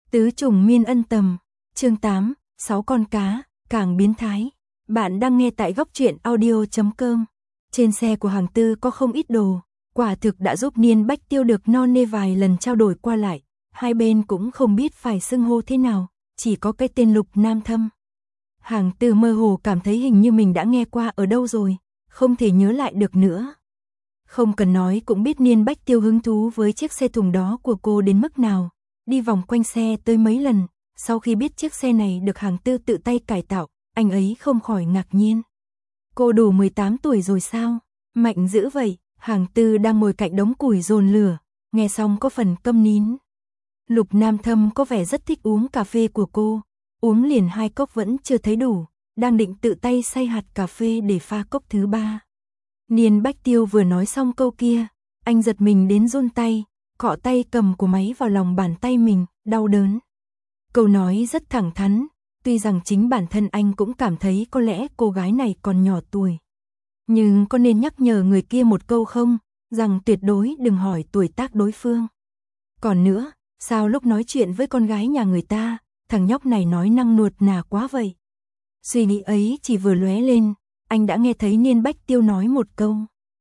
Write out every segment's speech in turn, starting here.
Tứ trùng miên ân tầm, chương 8, 6 con cá, càng biến thái. Bạn đang nghe tại góc truyện audio.com. Trên xe của hàng Tư có không ít đồ, quả thực đã giúp Niên Bách Tiêu được no nê vài lần trao đổi qua lại, hai bên cũng không biết phải xưng hô thế nào, chỉ có cái tên Lục Nam Thâm. Hàng Tư mơ hồ cảm thấy hình như mình đã nghe qua ở đâu rồi, không thể nhớ lại được nữa. Không cần nói cũng biết Niên Bách Tiêu hứng thú với chiếc xe thùng đó của cô đến mức nào. Đi vòng quanh xe tới mấy lần, sau khi biết chiếc xe này được hàng Tư tự tay cải tạo, anh ấy không khỏi ngạc nhiên. Cô đủ 18 tuổi rồi sao? Mạnh dữ vậy. Hàng Tư đang ngồi cạnh đống củi dồn lửa, nghe xong có phần câm nín. Lục Nam Thâm có vẻ rất thích uống cà phê của cô, uống liền 2 cốc vẫn chưa thấy đủ, đang định tự tay xay hạt cà phê để pha cốc thứ 3. Niên Bách Tiêu vừa nói xong câu kia, anh giật mình đến run tay, cọ tay cầm của máy vào lòng bàn tay mình, đau đớn. Câu nói rất thẳng thắn, tuy rằng chính bản thân anh cũng cảm thấy có lẽ cô gái này còn nhỏ tuổi. Nhưng có nên nhắc nhở người kia một câu không, rằng tuyệt đối đừng hỏi tuổi tác đối phương. Còn nữa, sao lúc nói chuyện với con gái nhà người ta, thằng nhóc này nói năng nuột nà quá vậy? Suy nghĩ ấy chỉ vừa lóe lên, anh đã nghe thấy Niên Bách Tiêu nói một câu.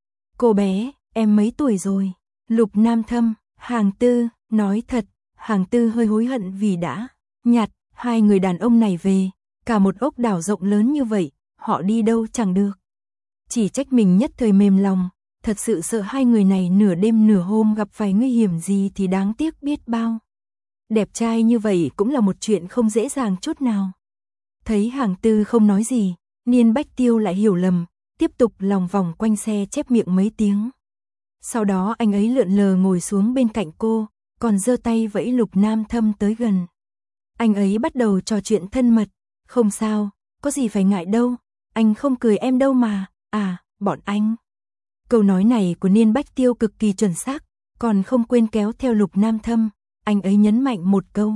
Cô bé, em mấy tuổi rồi? Lục Nam Thâm, Hàng Tư, nói thật, Hàng Tư hơi hối hận vì đã nhặt hai người đàn ông này về, cả một ốc đảo rộng lớn như vậy, họ đi đâu chẳng được. Chỉ trách mình nhất thời mềm lòng, thật sự sợ hai người này nửa đêm nửa hôm gặp phải nguy hiểm gì thì đáng tiếc biết bao. Đẹp trai như vậy cũng là một chuyện không dễ dàng chút nào. Thấy Hàng Tư không nói gì, Niên Bách Tiêu lại hiểu lầm, tiếp tục lòng vòng quanh xe chép miệng mấy tiếng. Sau đó anh ấy lượn lờ ngồi xuống bên cạnh cô, còn giơ tay vẫy Lục Nam Thâm tới gần. Anh ấy bắt đầu trò chuyện thân mật, không sao, có gì phải ngại đâu, anh không cười em đâu mà, bọn anh. Câu nói này của Niên Bách Tiêu cực kỳ chuẩn xác, còn không quên kéo theo Lục Nam Thâm, anh ấy nhấn mạnh một câu.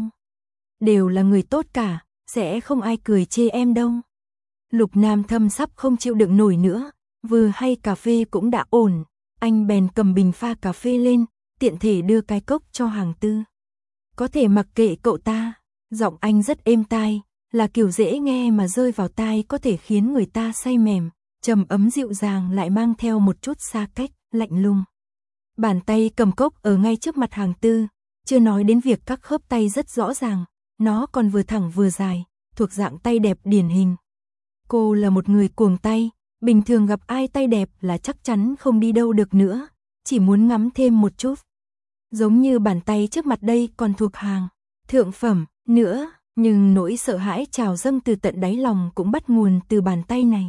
Đều là người tốt cả, sẽ không ai cười chê em đâu. Lục Nam Thâm sắp không chịu đựng nổi nữa, vừa hay cà phê cũng đã ổn, anh bèn cầm bình pha cà phê lên, tiện thể đưa cái cốc cho Hàng Tư. Có thể mặc kệ cậu ta, giọng anh rất êm tai, là kiểu dễ nghe mà rơi vào tai có thể khiến người ta say mềm, trầm ấm dịu dàng lại mang theo một chút xa cách, lạnh lùng. Bàn tay cầm cốc ở ngay trước mặt Hàng Tư, chưa nói đến việc các khớp tay rất rõ ràng, nó còn vừa thẳng vừa dài, thuộc dạng tay đẹp điển hình. Cô là một người cuồng tay, bình thường gặp ai tay đẹp là chắc chắn không đi đâu được nữa, chỉ muốn ngắm thêm một chút. Giống như bàn tay trước mặt đây còn thuộc hàng thượng phẩm nữa, nhưng nỗi sợ hãi trào dâng từ tận đáy lòng cũng bắt nguồn từ bàn tay này.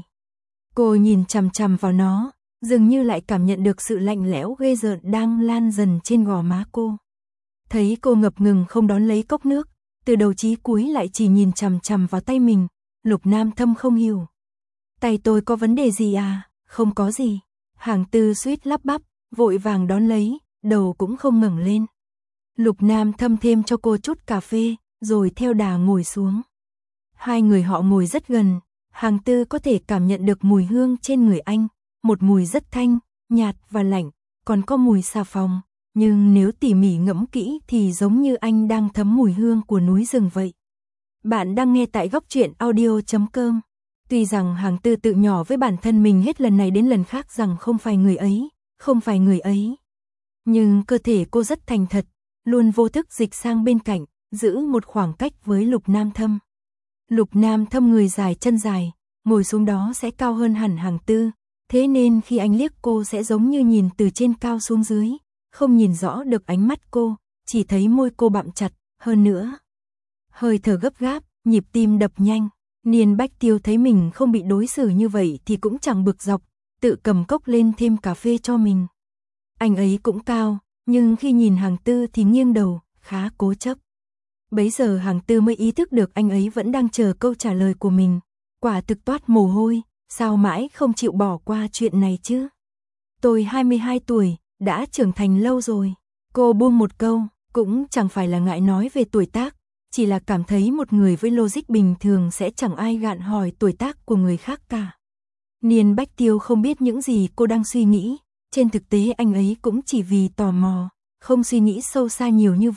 Cô nhìn chằm chằm vào nó, dường như lại cảm nhận được sự lạnh lẽo ghê rợn đang lan dần trên gò má cô. Thấy cô ngập ngừng không đón lấy cốc nước, từ đầu chí cuối lại chỉ nhìn chằm chằm vào tay mình, Lục Nam Thâm không hiểu. Tay tôi có vấn đề gì à? Không có gì. Hàng Tư suýt lắp bắp, vội vàng đón lấy, đầu cũng không ngẩng lên. Lục Nam Thâm thêm cho cô chút cà phê, rồi theo đà ngồi xuống. Hai người họ ngồi rất gần, Hàng Tư có thể cảm nhận được mùi hương trên người anh, một mùi rất thanh, nhạt và lạnh, còn có mùi xà phòng, nhưng nếu tỉ mỉ ngẫm kỹ thì giống như anh đang thấm mùi hương của núi rừng vậy. Bạn đang nghe tại góc truyện audio.com. Tuy rằng Hàng Tư tự nhỏ với bản thân mình hết lần này đến lần khác rằng không phải người ấy, không phải người ấy. Nhưng cơ thể cô rất thành thật, luôn vô thức dịch sang bên cạnh, giữ một khoảng cách với Lục Nam Thâm. Lục Nam Thâm người dài chân dài, ngồi xuống đó sẽ cao hơn hẳn Hàng Tư, thế nên khi anh liếc cô sẽ giống như nhìn từ trên cao xuống dưới, không nhìn rõ được ánh mắt cô, chỉ thấy môi cô bặm chặt, hơn nữa. Hơi thở gấp gáp, nhịp tim đập nhanh, Niên Bách Tiêu thấy mình không bị đối xử như vậy thì cũng chẳng bực dọc, tự cầm cốc lên thêm cà phê cho mình. Anh ấy cũng cao, nhưng khi nhìn Hàng Tư thì nghiêng đầu, khá cố chấp. Bấy giờ Hàng Tư mới ý thức được anh ấy vẫn đang chờ câu trả lời của mình, quả thực toát mồ hôi, sao mãi không chịu bỏ qua chuyện này chứ. Tôi 22 tuổi, đã trưởng thành lâu rồi. Cô buông một câu, cũng chẳng phải là ngại nói về tuổi tác, chỉ là cảm thấy một người với logic bình thường sẽ chẳng ai gạn hỏi tuổi tác của người khác cả. Niên Bách Tiêu không biết những gì cô đang suy nghĩ, trên thực tế anh ấy cũng chỉ vì tò mò, không suy nghĩ sâu xa nhiều như vậy,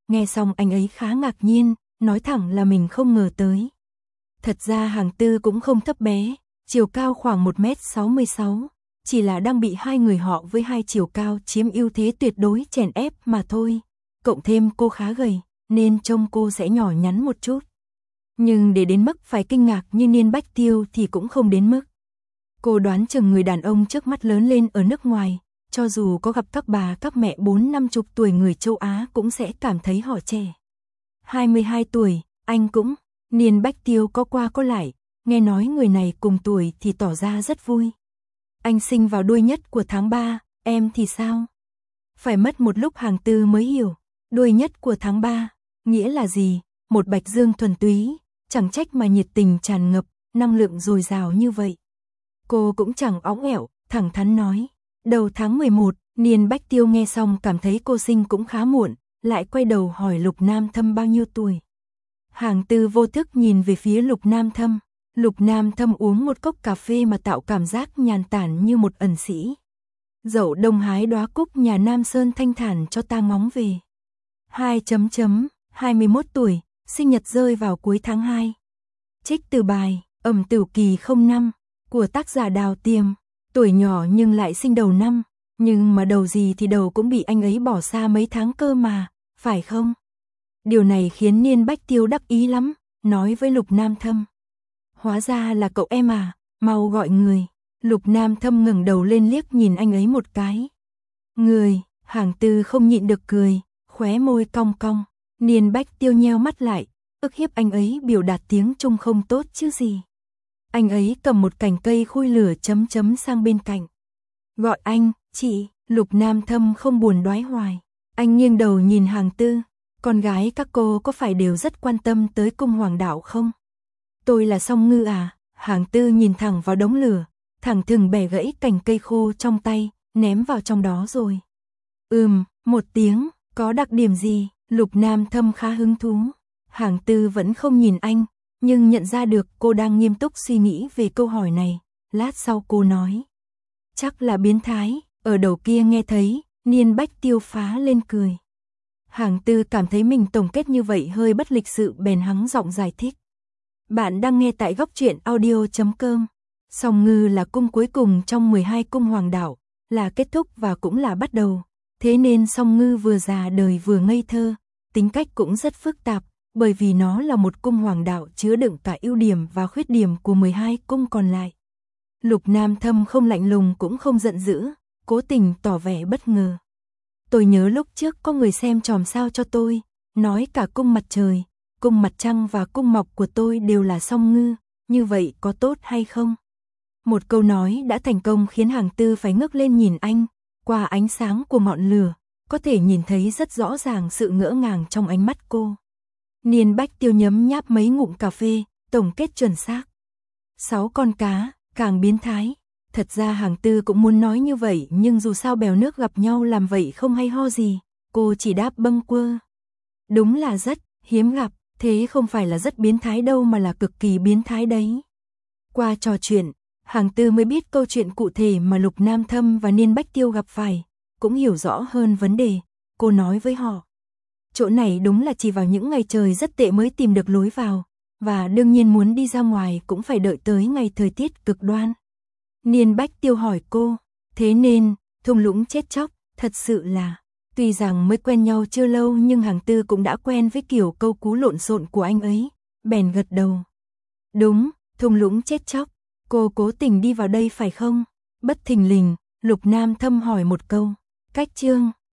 Nghe xong anh ấy khá ngạc nhiên, nói thẳng là mình không ngờ tới. Thật ra Hàng Tư cũng không thấp bé, chiều cao khoảng 1m66, chỉ là đang bị hai người họ với hai chiều cao chiếm ưu thế tuyệt đối chèn ép mà thôi. Cộng thêm cô khá gầy, nên trông cô sẽ nhỏ nhắn một chút. Nhưng để đến mức phải kinh ngạc như Niên Bách Tiêu thì cũng không đến mức. Cô đoán chừng người đàn ông trước mắt lớn lên ở nước ngoài, cho dù có gặp các bà các mẹ 40-50 tuổi người châu Á cũng sẽ cảm thấy họ trẻ. 22 tuổi, anh cũng, Niên Bách Tiêu có qua có lại, nghe nói người này cùng tuổi thì tỏ ra rất vui. Anh sinh vào đuôi nhất của tháng 3, em thì sao? Phải mất một lúc Hàng Tư mới hiểu, đuôi nhất của tháng 3, nghĩa là gì? Một bạch dương thuần túy, chẳng trách mà nhiệt tình tràn ngập, năng lượng dồi dào như vậy. Cô cũng chẳng óng ẻo, thẳng thắn nói. Đầu tháng 11, Niên Bách Tiêu nghe xong cảm thấy cô sinh cũng khá muộn, lại quay đầu hỏi Lục Nam Thâm bao nhiêu tuổi. Hàng Tư vô thức nhìn về phía Lục Nam Thâm. Lục Nam Thâm uống một cốc cà phê mà tạo cảm giác nhàn tản như một ẩn sĩ. Dậu đông hái đóa cúc nhà Nam Sơn thanh thản cho ta ngóng về. 21 tuổi, sinh nhật rơi vào cuối tháng 2. Trích từ bài Ẩm Tửu Kỳ 05 của tác giả Đào Tiềm. Tuổi nhỏ nhưng lại sinh đầu năm, nhưng mà đầu gì thì đầu cũng bị anh ấy bỏ xa mấy tháng cơ mà, phải không? Điều này khiến Niên Bách Tiêu đắc ý lắm, nói với Lục Nam Thâm. Hóa ra là cậu em à, mau gọi người. Lục Nam Thâm ngẩng đầu lên liếc nhìn anh ấy một cái. Người, Hàng Tư không nhịn được cười, khóe môi cong cong. Niên Bách Tiêu nheo mắt lại, ức hiếp anh ấy biểu đạt tiếng Trung không tốt chứ gì. Anh ấy cầm một cành cây khui lửa sang bên cạnh. Gọi anh, chị, Lục Nam Thâm không buồn đoái hoài. Anh nghiêng đầu nhìn Hàng Tư, con gái các cô có phải đều rất quan tâm tới cung hoàng đạo không? Tôi là Song Ngư à? Hàng Tư nhìn thẳng vào đống lửa, thẳng thừng bẻ gãy cành cây khô trong tay, ném vào trong đó rồi. Một tiếng, có đặc điểm gì? Lục Nam Thâm khá hứng thú. Hàng Tư vẫn không nhìn anh, nhưng nhận ra được cô đang nghiêm túc suy nghĩ về câu hỏi này. Lát sau cô nói, chắc là biến thái. Ở đầu kia nghe thấy, Niên Bách Tiêu phá lên cười. Hàng Tư cảm thấy mình tổng kết như vậy hơi bất lịch sự bèn hắng giọng giải thích. Bạn đang nghe tại góc truyện audio.com. Song Ngư là cung cuối cùng trong 12 cung hoàng đạo, là kết thúc và cũng là bắt đầu. Thế nên Song Ngư vừa già đời vừa ngây thơ, tính cách cũng rất phức tạp, bởi vì nó là một cung hoàng đạo chứa đựng cả ưu điểm và khuyết điểm của 12 cung còn lại. Lục Nam Thâm không lạnh lùng cũng không giận dữ, cố tình tỏ vẻ bất ngờ. Tôi nhớ lúc trước có người xem chòm sao cho tôi, nói cả cung mặt trời, cung mặt trăng và cung mọc của tôi đều là Song Ngư, như vậy có tốt hay không? Một câu nói đã thành công khiến Hàng Tư phải ngước lên nhìn anh, qua ánh sáng của ngọn lửa, có thể nhìn thấy rất rõ ràng sự ngỡ ngàng trong ánh mắt cô. Niên Bách Tiêu nhấm nháp mấy ngụm cà phê, tổng kết chuẩn xác. 6 con cá, càng biến thái. Thật ra Hàng Tư cũng muốn nói như vậy nhưng dù sao bèo nước gặp nhau làm vậy không hay ho gì, cô chỉ đáp bâng quơ. Đúng là rất hiếm gặp, thế không phải là rất biến thái đâu mà là cực kỳ biến thái đấy. Qua trò chuyện, Hàng Tư mới biết câu chuyện cụ thể mà Lục Nam Thâm và Niên Bách Tiêu gặp phải, cũng hiểu rõ hơn vấn đề. Cô nói với họ, chỗ này đúng là chỉ vào những ngày trời rất tệ mới tìm được lối vào, và đương nhiên muốn đi ra ngoài cũng phải đợi tới ngày thời tiết cực đoan. Niên Bách Tiêu hỏi cô, thế nên, thung lũng chết chóc, thật sự là, tuy rằng mới quen nhau chưa lâu nhưng Hàng Tư cũng đã quen với kiểu câu cú lộn xộn của anh ấy, bèn gật đầu. Đúng, thung lũng chết chóc, cô cố tình đi vào đây phải không? Bất thình lình, Lục Nam Thâm hỏi một câu, cách chương.